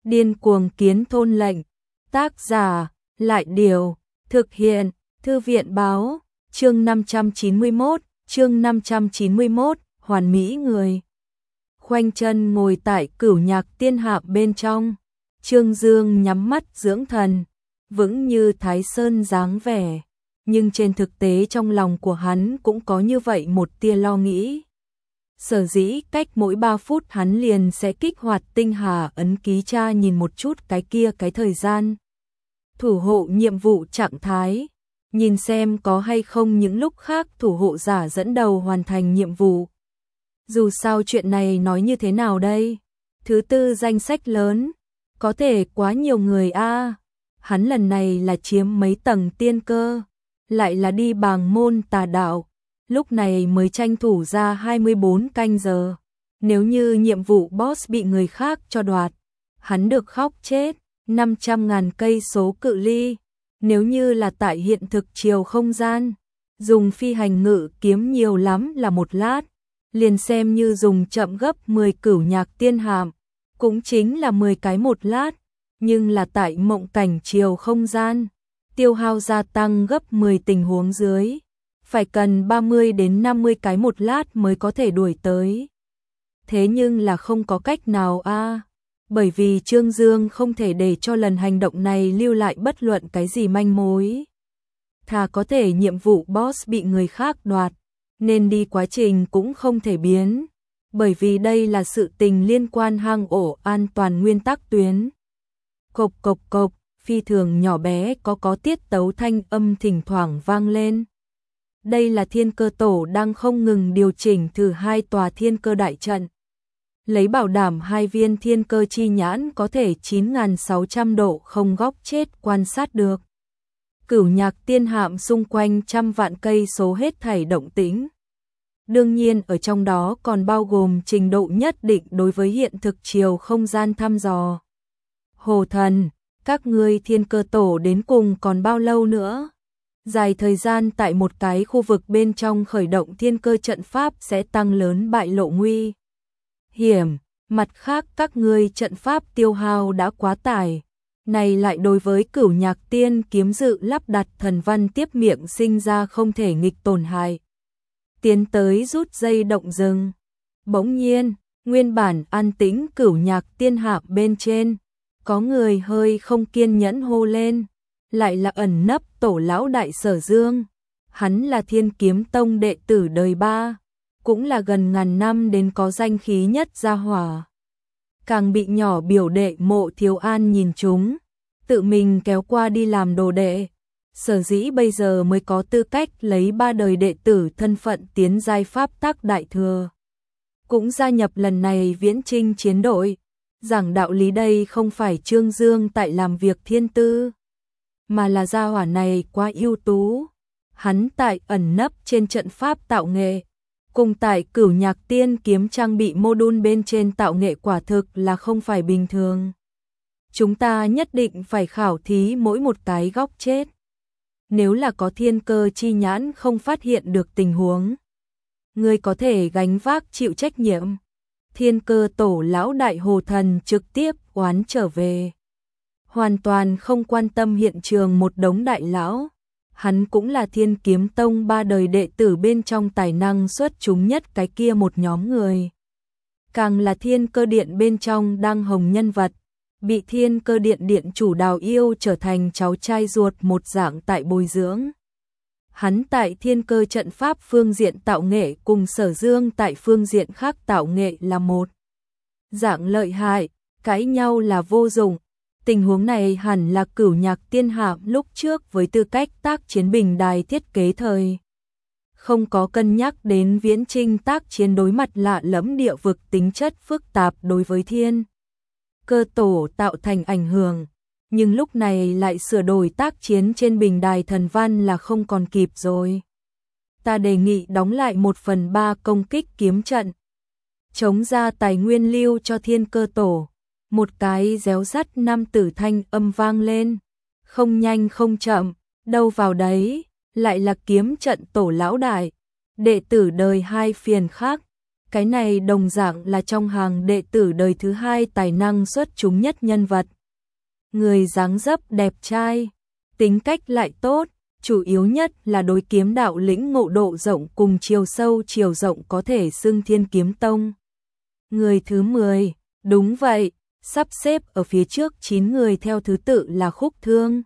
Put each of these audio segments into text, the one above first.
Điên cuồng kiến thôn lệnh. Tác giả, Lại Điều, thực hiện, Thư viện Báo, chương 591, hoàn mỹ người. Khoanh chân ngồi tại Cửu Nhạc Tiên Hạp bên trong, Trương Dương nhắm mắt dưỡng thần, vững như Thái Sơn dáng vẻ, nhưng trên thực tế trong lòng của hắn cũng có như vậy một tia lo nghĩ. Sở dĩ cách mỗi 3 phút hắn liền sẽ kích hoạt tinh hà ấn ký tra nhìn một chút cái thời gian. Thủ hộ nhiệm vụ trạng thái, nhìn xem có hay không những lúc khác thủ hộ giả dẫn đầu hoàn thành nhiệm vụ. Dù sao chuyện này nói như thế nào đây? Thứ tư danh sách lớn, có thể quá nhiều người a. Hắn lần này là chiếm mấy tầng tiên cơ, lại là đi bàng môn tà đạo, lúc này mới tranh thủ ra 24 canh giờ. Nếu như nhiệm vụ boss bị người khác cho đoạt, hắn được khóc chết. 500.000 cây số cự ly, nếu như là tại hiện thực chiều không gian, dùng phi hành ngự kiếm nhiều lắm là 1 lát, liền xem như dùng chậm gấp 10 Cửu Nhạc Tiên Hạm, cũng chính là 10 cái 1 lát, nhưng là tại mộng cảnh chiều không gian, tiêu hao gia tăng gấp 10 tình huống dưới, phải cần 30 đến 50 cái 1 lát mới có thể đuổi tới. Thế nhưng là không có cách nào a. Bởi vì Trương Dương không thể để cho lần hành động này lưu lại bất luận cái gì manh mối. Thà có thể nhiệm vụ boss bị người khác đoạt, nên đi quá trình cũng không thể biến, bởi vì đây là sự tình liên quan hang ổ an toàn nguyên tắc tuyến. Cộc cộc cộc, phi thường nhỏ bé có tiết tấu thanh âm thỉnh thoảng vang lên. Đây là Thiên Cơ Tổ đang không ngừng điều chỉnh thử 2 tòa thiên cơ đại trận, lấy bảo đảm 2 viên thiên cơ chi nhãn có thể 9.600 độ không góc chết quan sát được. Cửu Nhạc Tiên Hạm xung quanh trăm vạn cây số hết thảy động tĩnh. Đương nhiên ở trong đó còn bao gồm trình độ nhất định đối với hiện thực chiều không gian thăm dò. Hồ thần, các ngươi Thiên Cơ Tổ đến cùng còn bao lâu nữa? Dài thời gian tại một cái khu vực bên trong khởi động thiên cơ trận pháp sẽ tăng lớn bại lộ nguy hiểm, mặt khác các ngươi trận pháp tiêu hao đã quá tải, này lại đối với Cửu Nhạc Tiên kiếm dự lắp đặt thần văn tiếp miệng sinh ra không thể nghịch tổn hại. Tiến tới rút dây động dừng. Bỗng nhiên, nguyên bản an tĩnh Cửu Nhạc Tiên Hạp bên trên, có người hơi không kiên nhẫn hô lên, lại là ẩn nấp tổ lão đại Sở Dương. Hắn là Thiên Kiếm Tông đệ tử đời 3. Cũng là gần ngàn năm đến có danh khí nhất gia hỏa. Càng bị nhỏ biểu đệ Mộ Thiếu An nhìn chúng, tự mình kéo qua đi làm đồ đệ. Sở dĩ bây giờ mới có tư cách lấy 3 đời đệ tử thân phận tiến giai pháp tắc đại thừa. Cũng gia nhập lần này viễn trinh chiến đội. Giảng đạo lý đây không phải Trương Dương tại làm việc thiên tư, mà là gia hỏa này quá ưu tú. Hắn tại ẩn nấp trên trận pháp tạo nghệ, cùng tại Cửu Nhạc Tiên kiếm trang bị module bên trên tạo nghệ quả thực là không phải bình thường. Chúng ta nhất định phải khảo thí mỗi một cái góc chết. Nếu là có thiên cơ chi nhãn không phát hiện được tình huống, người có thể gánh vác chịu trách nhiệm. Thiên Cơ Tổ lão đại Hồ thần trực tiếp oán trở về, hoàn toàn không quan tâm hiện trường một đống đại lão. Hắn cũng là Thiên Kiếm Tông 3 đời đệ tử bên trong tài năng xuất chúng nhất cái kia một nhóm người. Càng là Thiên Cơ Điện bên trong đang hồng nhân vật, bị Thiên Cơ Điện điện chủ Đào Yêu trở thành cháu trai ruột một dạng tại bồi dưỡng. Hắn tại thiên cơ trận pháp phương diện tạo nghệ cùng Sở Dương tại phương diện khác tạo nghệ là một dạng lợi hại, cãi nhau là vô dụng. Tình huống này hẳn là Cửu Nhạc Tiên Hạm lúc trước với tư cách tác chiến bình đài thiết kế thời. Không có cân nhắc đến viễn trinh tác chiến đối mặt lạ lẫm địa vực tính chất phức tạp đối với Thiên Cơ Tổ tạo thành ảnh hưởng. Nhưng lúc này lại sửa đổi tác chiến trên bình đài thần văn là không còn kịp rồi. Ta đề nghị đóng lại 1/3 công kích kiếm trận, chống ra tài nguyên lưu cho Thiên Cơ Tổ. Một cái réo rắt nam tử thanh âm vang lên, không nhanh không chậm, đâu vào đấy, lại là kiếm trận tổ lão đại, đệ tử đời 2 phiền khác. cái này đồng dạng là trong hàng đệ tử đời thứ hai tài năng xuất chúng nhất nhân vật. Người dáng dấp đẹp trai, tính cách lại tốt, chủ yếu nhất là đối kiếm đạo lĩnh ngộ độ rộng cùng chiều sâu chiều rộng có thể xưng Thiên Kiếm Tông. Người thứ 10, đúng vậy, sắp xếp ở phía trước 9 người theo thứ tự là Khúc Thương,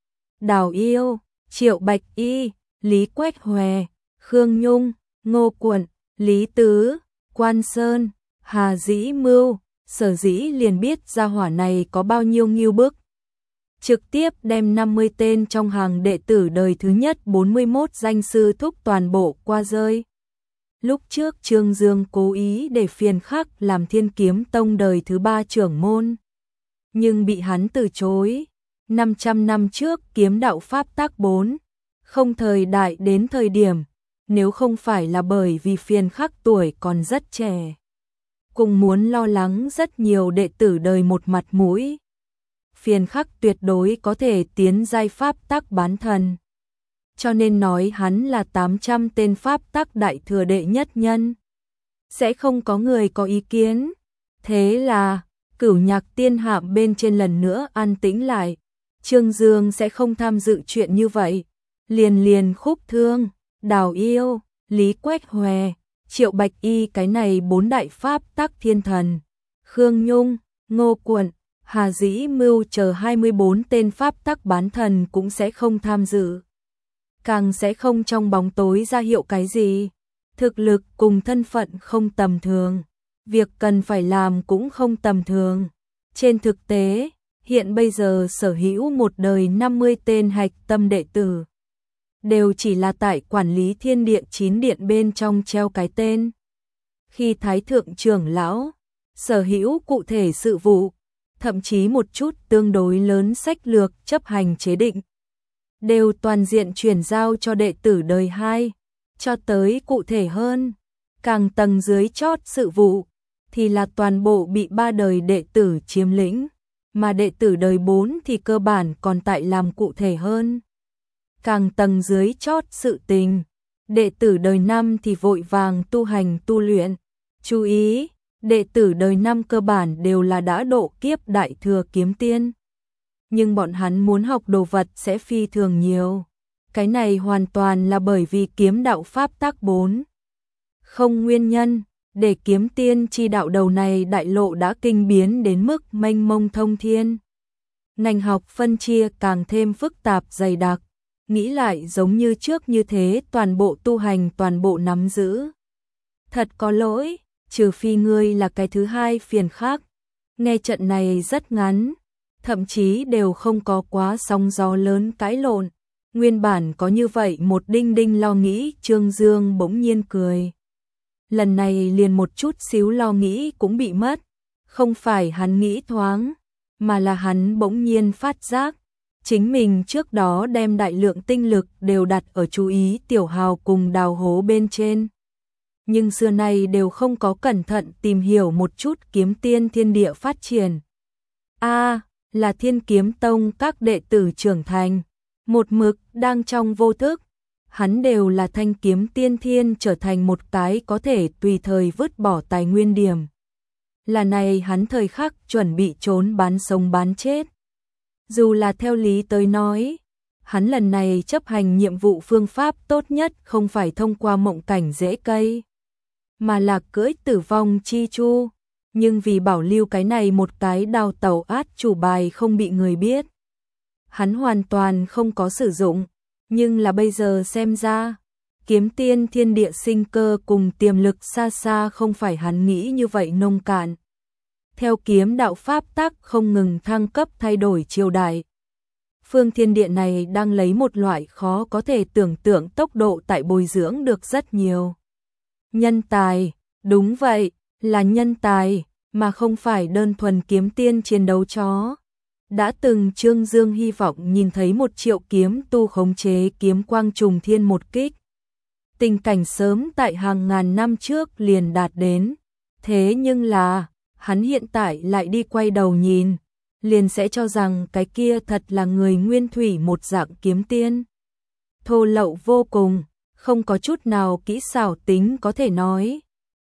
Đào Yêu, Triệu Bạch Y, Lý Quách Hòe, Khương Nhung, Ngô Quận, Lý Tứ, Quan Sơn, Hà Dĩ Mưu. Sở dĩ liền biết gia hỏa này có bao nhiêu nghiêu bức. Trực tiếp đem 50 tên trong hàng đệ tử đời thứ nhất 41 danh sư thúc toàn bộ qua rơi. Lúc trước Trương Dương cố ý để phiền khắc làm Thiên Kiếm Tông đời thứ 3 trưởng môn, nhưng bị hắn từ chối. 500 năm trước kiếm đạo pháp tác 4, không thời đại đến thời điểm, nếu không phải là bởi vì phiền khắc tuổi còn rất trẻ, cùng muốn lo lắng rất nhiều đệ tử đời một mặt mũi, phiền khắc tuyệt đối có thể tiến giai pháp tắc bán thần. Cho nên nói hắn là 800 tên pháp tắc đại thừa đệ nhất nhân. Sẽ không có người có ý kiến. Thế là, Cửu Nhạc Tiên Hạm bên trên lần nữa an tĩnh lại. Trương Dương sẽ không tham dự chuyện như vậy. Liền Khúc Thương, Đào Yêu, Lý Quách Hòe, Triệu Bạch Y cái này 4 đại pháp tắc thiên thần. Khương Nhung, Ngô Quận, Hà Dĩ Mưu chờ 24 tên pháp tắc bán thần cũng sẽ không tham dự. Càng sẽ không trong bóng tối ra hiệu cái gì. Thực lực cùng thân phận không tầm thường. Việc cần phải làm cũng không tầm thường. Trên thực tế, hiện bây giờ sở hữu một đời 50 tên hạch tâm đệ tử. Đều chỉ là tại quản lý thiên điện 9 điện bên trong treo cái tên. Khi Thái Thượng trưởng lão, sở hữu cụ thể sự vụ, thậm chí một chút tương đối lớn sách lược chấp hành chế định, đều toàn diện chuyển giao cho đệ tử đời 2, cho tới cụ thể hơn, càng tầng dưới chót sự vụ, thì là toàn bộ bị 3 đời đệ tử chiếm lĩnh, mà đệ tử đời 4 thì cơ bản còn tại làm cụ thể hơn. Càng tầng dưới chót sự tình, đệ tử đời 5 thì vội vàng tu hành tu luyện. Chú ý, đệ tử đời 5 cơ bản đều là đã độ kiếp đại thừa kiếm tiên. Nhưng bọn hắn muốn học đồ vật sẽ phi thường nhiều. Cái này hoàn toàn là bởi vì kiếm đạo pháp tác 4. Không nguyên nhân, để kiếm tiên chi đạo đầu này đại lộ đã kinh biến đến mức mênh mông thông thiên. Ngành học phân chia càng thêm phức tạp dày đặc. Nghĩ lại giống như trước như thế toàn bộ tu hành toàn bộ nắm giữ. Thật có lỗi, trừ phi ngươi là cái thứ hai phiền khác. Nghe trận này rất ngắn, thậm chí đều không có quá sóng gió lớn cãi lộn. Nguyên bản có như vậy một đinh đinh lo nghĩ, Trương Dương bỗng nhiên cười. Lần này liền một chút xíu lo nghĩ cũng bị mất. Không phải hắn nghĩ thoáng, mà là hắn bỗng nhiên phát giác. Chính mình trước đó đem đại lượng tinh lực đều đặt ở chú ý Tiểu Hào cùng đào hố bên trên. Nhưng xưa nay đều không có cẩn thận tìm hiểu một chút kiếm tiên thiên địa phát triển. Là Thiên Kiếm Tông các đệ tử trưởng thành, một mực đang trong vô thức. Hắn đều là thanh kiếm tiên thiên trở thành một cái có thể tùy thời vứt bỏ tài nguyên điểm. Là này hắn thời khắc chuẩn bị trốn bán sống bán chết. Dù là theo lý tới nói, hắn lần này chấp hành nhiệm vụ phương pháp tốt nhất không phải thông qua mộng cảnh rễ cây, mà là cưỡi tử vong chi chu. Nhưng vì bảo lưu cái này một cái đào tẩu át chủ bài không bị người biết, hắn hoàn toàn không có sử dụng. Nhưng là bây giờ xem ra, kiếm tiên thiên địa sinh cơ cùng tiềm lực xa xa không phải hắn nghĩ như vậy nông cạn. Theo kiếm đạo pháp tắc không ngừng thăng cấp thay đổi triều đại, phương thiên địa này đang lấy một loại khó có thể tưởng tượng tốc độ tại bồi dưỡng được rất nhiều nhân tài. Đúng vậy, là nhân tài, mà không phải đơn thuần kiếm tiên chiến đấu chó. Đã từng Trương Dương hy vọng nhìn thấy 1 triệu kiếm tu khống chế kiếm quang trùng thiên một kích. Tình cảnh sớm tại hàng ngàn năm trước liền đạt đến. Thế nhưng là, hắn hiện tại lại đi quay đầu nhìn, liền sẽ cho rằng cái kia thật là người nguyên thủy một dạng kiếm tiên. Thô lậu vô cùng, không có chút nào kỹ xảo tính có thể nói.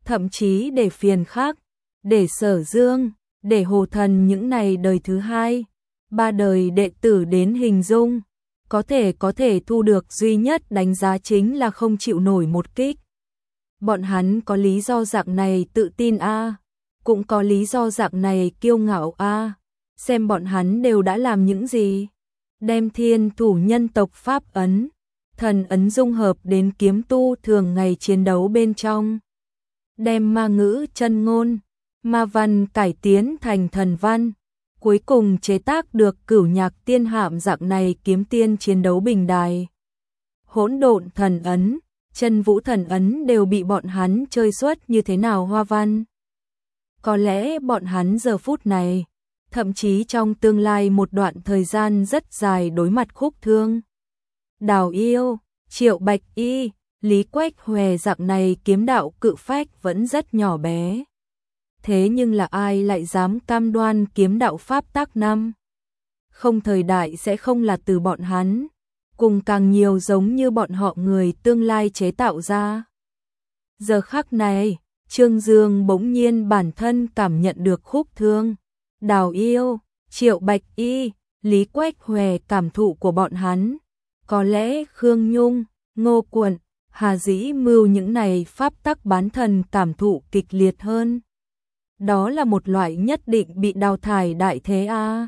thậm chí để phiền khác, để Sở Dương, để Hồ Thần những này đời thứ hai, ba đời đệ tử đến hình dung, có thể thu được duy nhất đánh giá chính là không chịu nổi một kích. Bọn hắn có lý do dạng này tự tin a, cũng có lý do dạng này kiêu ngạo a. Xem bọn hắn đều đã làm những gì. Đem thiên thủ nhân tộc pháp ấn, thần ấn dung hợp đến kiếm tu thường ngày chiến đấu bên trong. Đem ma ngữ chân ngôn, ma văn cải tiến thành thần văn. Cuối cùng chế tác được Cửu Nhạc Tiên Hạm dạng này kiếm tiên chiến đấu bình đài. Hỗn độn thần ấn, chân vũ thần ấn đều bị bọn hắn chơi xuất như thế nào hoa văn. Có lẽ bọn hắn giờ phút này, thậm chí trong tương lai một đoạn thời gian rất dài đối mặt khúc thương. Đào Yêu, Triệu Bạch Y, Lý Quách Hòe dạng này kiếm đạo cự phách vẫn rất nhỏ bé. Thế nhưng là ai lại dám cam đoan kiếm đạo pháp tắc năm? Không, thời đại sẽ không là từ bọn hắn, cùng càng nhiều giống như bọn họ người tương lai chế tạo ra. Giờ khắc này, Trương Dương bỗng nhiên bản thân cảm nhận được khúc thương, Đào Yêu, Triệu Bạch Y, Lý Quách Hòe cảm thụ của bọn hắn. Có lẽ Khương Nhung, Ngô Quận, Hà Dĩ Mưu những này pháp tắc bán thần cảm thụ kịch liệt hơn. Đó là một loại nhất định bị đào thải đại thế a.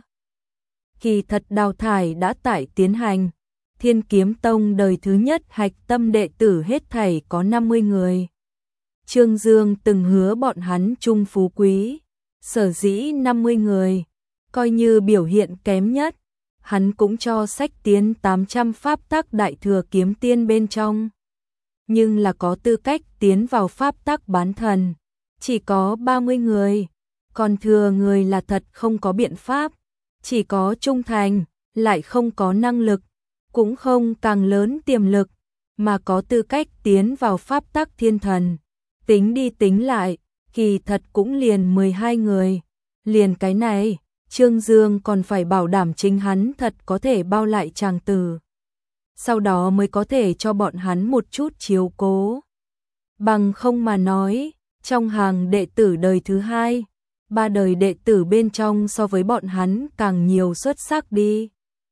Kỳ thật đào thải đã tại tiến hành. Thiên Kiếm Tông đời thứ nhất hạch tâm đệ tử hết thảy có 50 người. Trương Dương từng hứa bọn hắn chung phú quý, sở dĩ 50 người, coi như biểu hiện kém nhất, hắn cũng cho sách tiến 800 pháp tắc đại thừa kiếm tiên bên trong. Nhưng là có tư cách tiến vào pháp tắc bán thần, chỉ có 30 người, còn thừa người là thật không có biện pháp, chỉ có trung thành, lại không có năng lực, cũng không càng lớn tiềm lực, mà có tư cách tiến vào pháp tắc thiên thần. Tính đi tính lại, kỳ thật cũng liền 12 người. Liền cái này, Trương Dương còn phải bảo đảm chính hắn thật có thể bao lại chàng tử. Sau đó mới có thể cho bọn hắn một chút chiếu cố. Bằng không mà nói, trong hàng đệ tử đời thứ hai, ba đời đệ tử bên trong so với bọn hắn càng nhiều xuất sắc đi.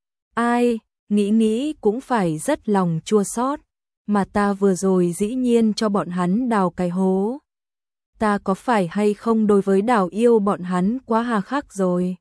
Ai, nghĩ cũng phải rất lòng chua xót. Mà ta vừa rồi dĩ nhiên cho bọn hắn đào cái hố. Ta có phải hay không đối với Đào Yêu bọn hắn quá hà khắc rồi.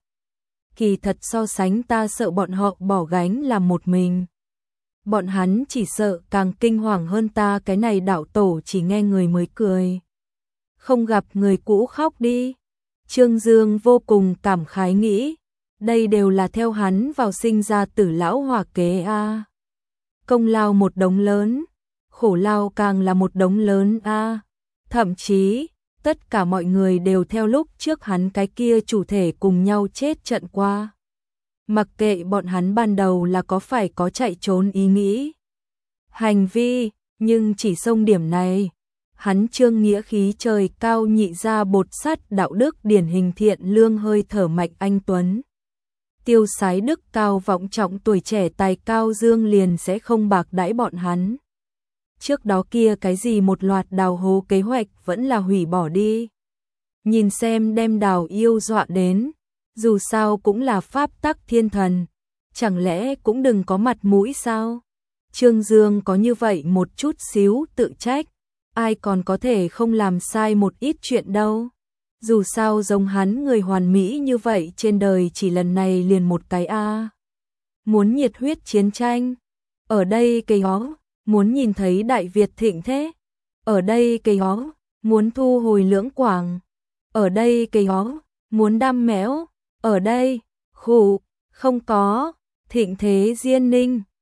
Kỳ thật so sánh ta sợ bọn họ bỏ gánh làm một mình. Bọn hắn chỉ sợ càng kinh hoàng hơn ta, cái này đạo tổ chỉ nghe người mới cười. Không gặp người cũ khóc đi. Trương Dương vô cùng cảm khái nghĩ. Đây đều là theo hắn vào sinh ra tử lão hỏa kế a. Công lao một đống lớn, khổ lao càng là một đống lớn a. Thậm chí, tất cả mọi người đều theo lúc trước hắn cái kia chủ thể cùng nhau chết trận qua. Mặc kệ bọn hắn ban đầu là có phải có chạy trốn ý nghĩ, hành vi, nhưng chỉ xông điểm này, hắn Trương nghĩa khí trời cao nhị ra bột sắt đạo đức điển hình thiện lương hơi thở mạnh anh tuấn. Tiêu sái đức cao vọng trọng tuổi trẻ tài cao dương liền sẽ không bạc đãi bọn hắn. Trước đó kia cái gì một loạt đào hố kế hoạch vẫn là hủy bỏ đi. Nhìn xem đem Đào Yêu dọa đến, dù sao cũng là pháp tắc thiên thần, chẳng lẽ cũng đừng có mặt mũi sao? Trương Dương có như vậy một chút xíu tự trách, ai còn có thể không làm sai một ít chuyện đâu. Dù sao giống hắn người hoàn mỹ như vậy trên đời chỉ lần này liền một cái a. Muốn nhiệt huyết chiến tranh, ở đây cây ó, muốn nhìn thấy Đại Việt thịnh thế, ở đây cây ó, muốn thu hồi Lưỡng Quảng, ở đây cây ó, muốn đam mẽo, ở đây, khủ, không có, thịnh thế Diên Ninh,